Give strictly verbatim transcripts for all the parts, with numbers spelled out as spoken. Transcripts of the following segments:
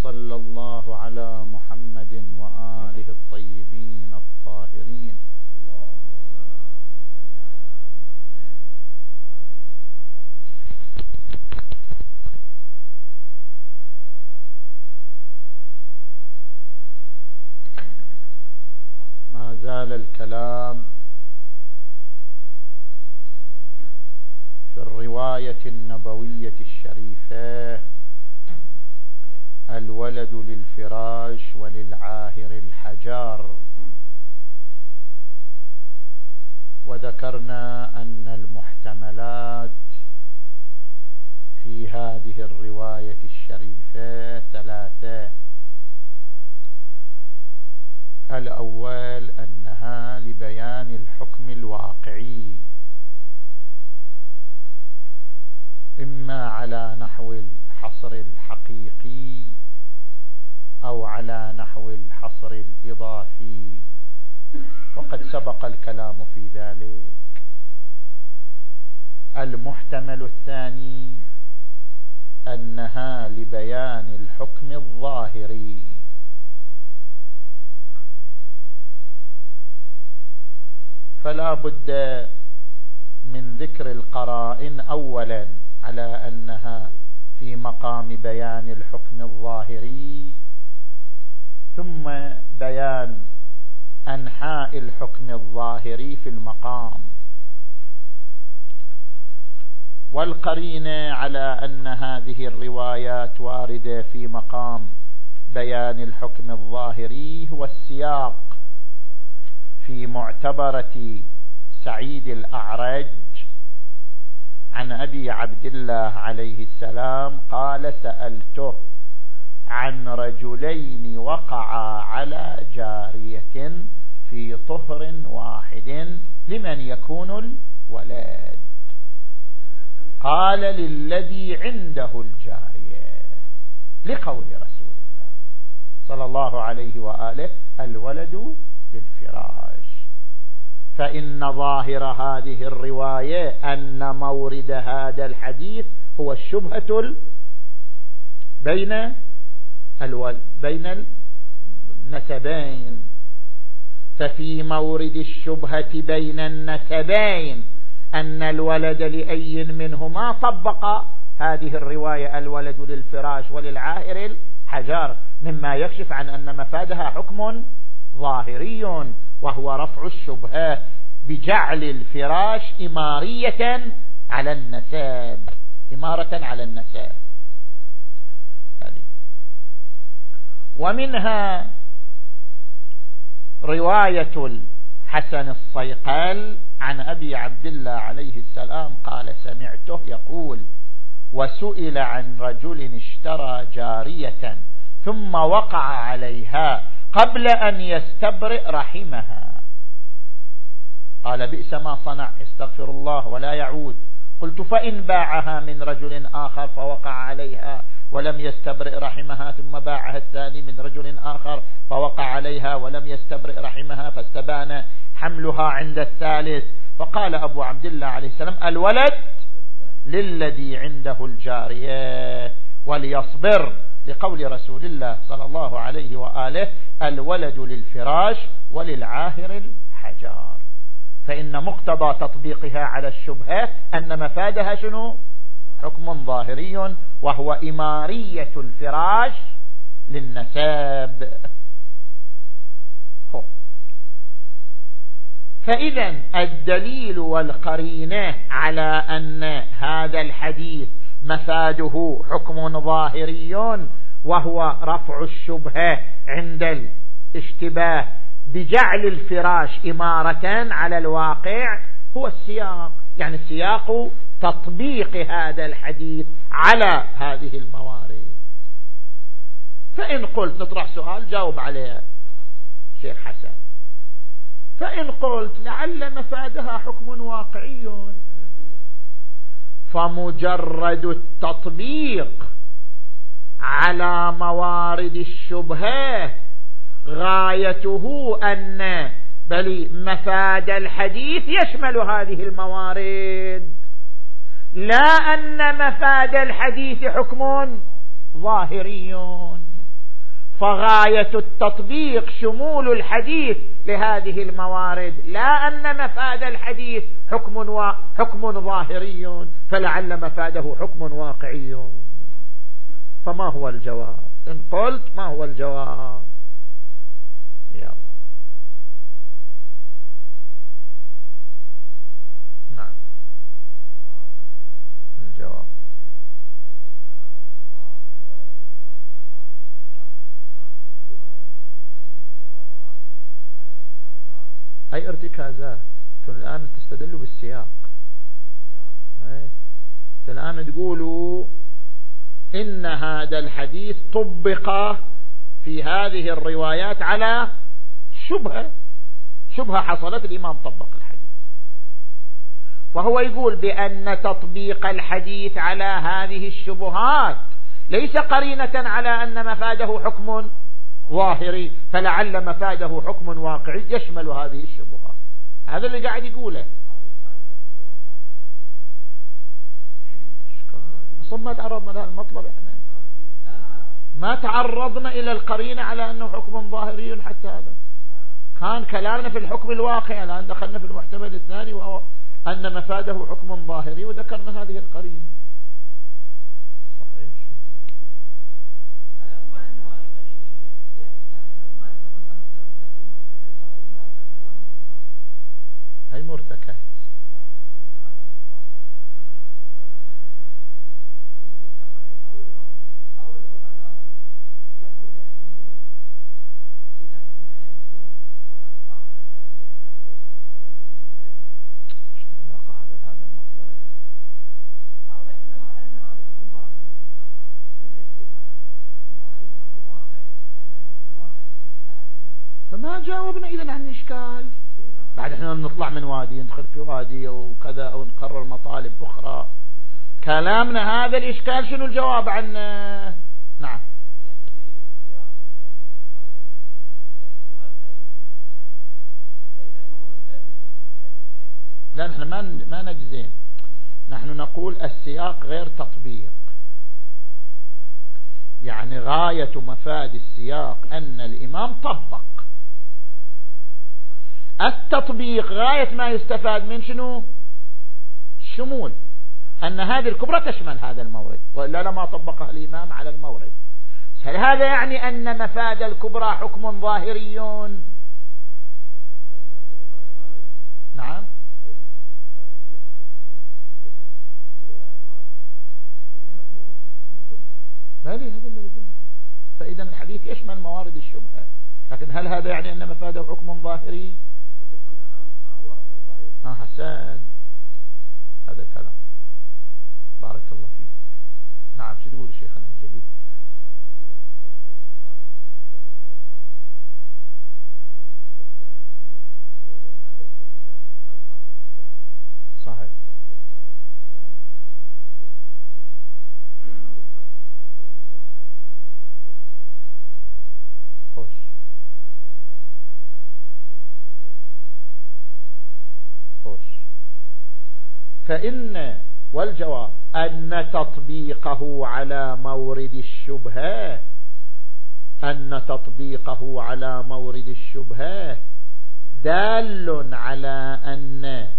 وصلى الله على محمد وآله الطيبين الطاهرين. ما زال الكلام في الرواية النبوية الشريفة: الولد للفراش وللعاهر الحجار. وذكرنا أن المحتملات في هذه الرواية الشريفة ثلاثة. الأول أنها لبيان الحكم الواقعي، إما على نحو الحصر الحقيقي أو على نحو الحصر الإضافي، وقد سبق الكلام في ذلك. المحتمل الثاني أنها لبيان الحكم الظاهري، فلا بد من ذكر القرائن أولا على أنها في مقام بيان الحكم الظاهري، ثم بيان أنحاء الحكم الظاهري في المقام. والقرينة على أن هذه الروايات واردة في مقام بيان الحكم الظاهري هو السياق في معتبرة سعيد الأعرج عن أبي عبد الله عليه السلام قال: سألته عن رجلين وقعا على جارية في طهر واحد لمن يكون الولد؟ قال: للذي عنده الجارية، لقول رسول الله صلى الله عليه وآله: الولد للفراش. فإن ظاهر هذه الرواية أن مورد هذا الحديث هو الشبهة بين الولد بين النسبين. ففي مورد الشبهة بين النسبين أن الولد لأي منهما طبق هذه الرواية الولد للفراش وللعاهر الحجار، مما يكشف عن أن مفادها حكم ظاهري، وهو رفع الشبهة بجعل الفراش إمارية على النسب، إمارة على النسب. ومنها رواية الحسن الصيقل عن أبي عبد الله عليه السلام قال: سمعته يقول: وسئل عن رجل اشترى جارية ثم وقع عليها قبل أن يستبرئ رحمها، قال: بئس ما صنع، يستغفر الله ولا يعود. قلت: فإن باعها من رجل آخر فوقع عليها ولم يستبرئ رحمها، ثم باعها الثاني من رجل آخر فوقع عليها ولم يستبرئ رحمها، فاستبان حملها عند الثالث، فقال أبو عبد الله عليه السلام: الولد للذي عنده الجارية وليصبر، لقول رسول الله صلى الله عليه وآله: الولد للفراش وللعاهر الحجار. فإن مقتضى تطبيقها على الشبهة أن مفادها شنو؟ حكم ظاهري، وهو إمارية الفراش للنساب. فإذا الدليل والقرينة على أن هذا الحديث مفاده حكم ظاهري وهو رفع الشبهة عند الاشتباه بجعل الفراش إمارة على الواقع هو السياق، يعني سياق تطبيق هذا الحديث على هذه الموارد. فإن قلت نطرح سؤال جاوب عليه شيخ حسن، فإن قلت لعل مفادها حكم واقعي، فمجرد التطبيق على موارد الشبهة غايته أن بل مفاد الحديث يشمل هذه الموارد، لا أن مفاد الحديث حكم ظاهري. فغاية التطبيق شمول الحديث لهذه الموارد، لا أن مفاد الحديث حكم و... حكم ظاهري فلعل مفاده حكم واقعي. فما هو الجواب؟ إن قلت ما هو الجواب؟ يلا نعم الجواب أي ارتكازات. الآن تستدلوا بالسياق. الآن تقولوا إن هذا الحديث طبق في هذه الروايات على شبهة شبهة حصلت، الإمام طبق الحديث. فهو يقول بأن تطبيق الحديث على هذه الشبهات ليس قرينة على أن مفاده حكم ظاهري، فلعل مفاده حكم واقعي يشمل هذه الشبهات. هذا اللي قاعد يقوله. أصلا ما تعرضنا لها المطلب، احنا ما تعرضنا إلى القرينة على أنه حكم ظاهري حتى هذا. كان كلامنا في الحكم الواقعي، الآن دخلنا في المحتمل الثاني وهو أن مفاده حكم ظاهري وذكرنا هذه القرينة. صحيح. هي مرتكات. فما جاوبنا إذن عن الإشكال. بعد احنا نطلع من وادي ندخل في وادي وكذا أو نقرر مطالب أخرى. كلامنا هذا الإشكال شنو الجواب عنه؟ نعم. لا نحن ما ما نجزم، نحن نقول السياق غير تطبيق. يعني غاية مفاد السياق أن الإمام طبق. التطبيق غاية ما يستفاد من شنو؟ شمول، أن هذه الكبرى تشمل هذا المورد، وإلا لما طبقها الإمام على المورد. هل هذا يعني أن مفاد الكبرى حكم ظاهري؟ نعم. هذه هذا اللي يقول. فإذا الحديث يشمل موارد الشبهة، لكن هل هذا يعني أن مفاده حكم ظاهري؟ آه حسن، هذا الكلام. بارك الله فيك. نعم شو تقول شيخنا الجليل؟ صحيح. خوش. خوش. فإن والجواب أن تطبيقه على مورد الشبهة أن تطبيقه على مورد الشبهة دال على أن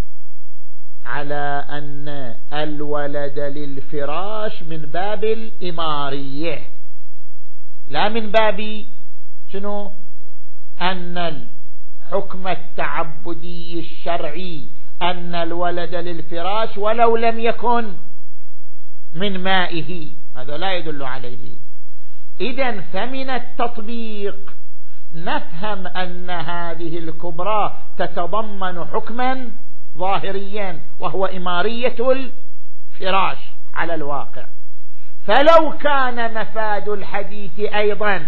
على أن الولد للفراش من باب الإمارية، لا من باب شنو؟ أن الحكم التعبدي الشرعي أن الولد للفراش ولو لم يكن من مائه، هذا لا يدل عليه. إذن فمن التطبيق نفهم أن هذه الكبرى تتضمن حكما ظاهريا وهو إمارية الفراش على الواقع. فلو كان مفاد الحديث أيضا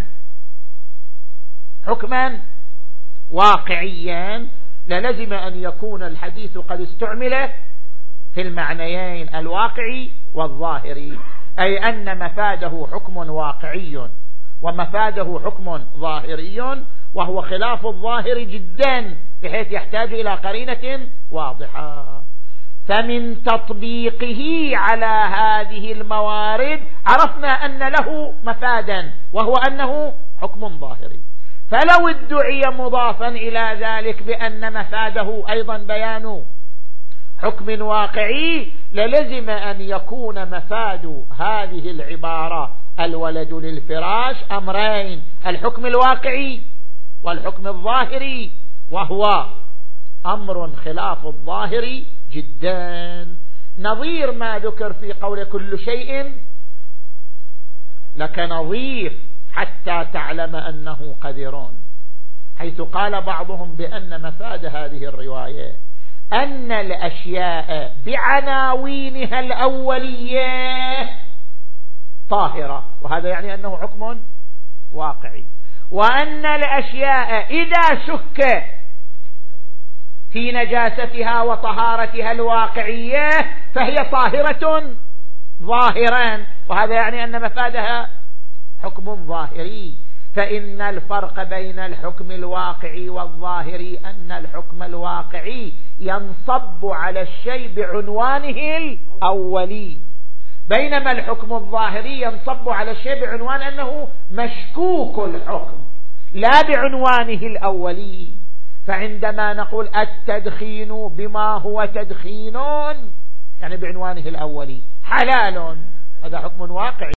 حكما واقعيا للزم أن يكون الحديث قد استعمل في المعنيين الواقعي والظاهري، أي أن مفاده حكم واقعي ومفاده حكم ظاهري، وهو خلاف الظاهر جدا بحيث يحتاج إلى قرينة واضحة. فمن تطبيقه على هذه الموارد عرفنا أن له مفادا، وهو أنه حكم ظاهري. فلو ادعي مضافا إلى ذلك بأن مفاده أيضا بيان حكم واقعي، للزم أن يكون مفاد هذه العبارة الولد للفراش أمرين: الحكم الواقعي والحكم الظاهري، وهو أمر خلاف الظاهر جدا، نظير ما ذكر في قول كل شيء لك نظير حتى تعلم أنه قدر، حيث قال بعضهم بأن مفاد هذه الرواية أن الأشياء بعناوينها الأولية طاهرة، وهذا يعني أنه حكم واقعي، وأن الأشياء إذا شك في نجاستها وطهارتها الواقعية فهي طاهرة ظاهرا، وهذا يعني أن مفادها حكم ظاهري. فإن الفرق بين الحكم الواقعي والظاهري أن الحكم الواقعي ينصب على الشيء بعنوانه الأولي، بينما الحكم الظاهري ينصب على الشيء بعنوان أنه مشكوك الحكم لا بعنوانه الأولي. فعندما نقول التدخين بما هو تدخين يعني بعنوانه الأولي حلال، هذا حكم واقعي.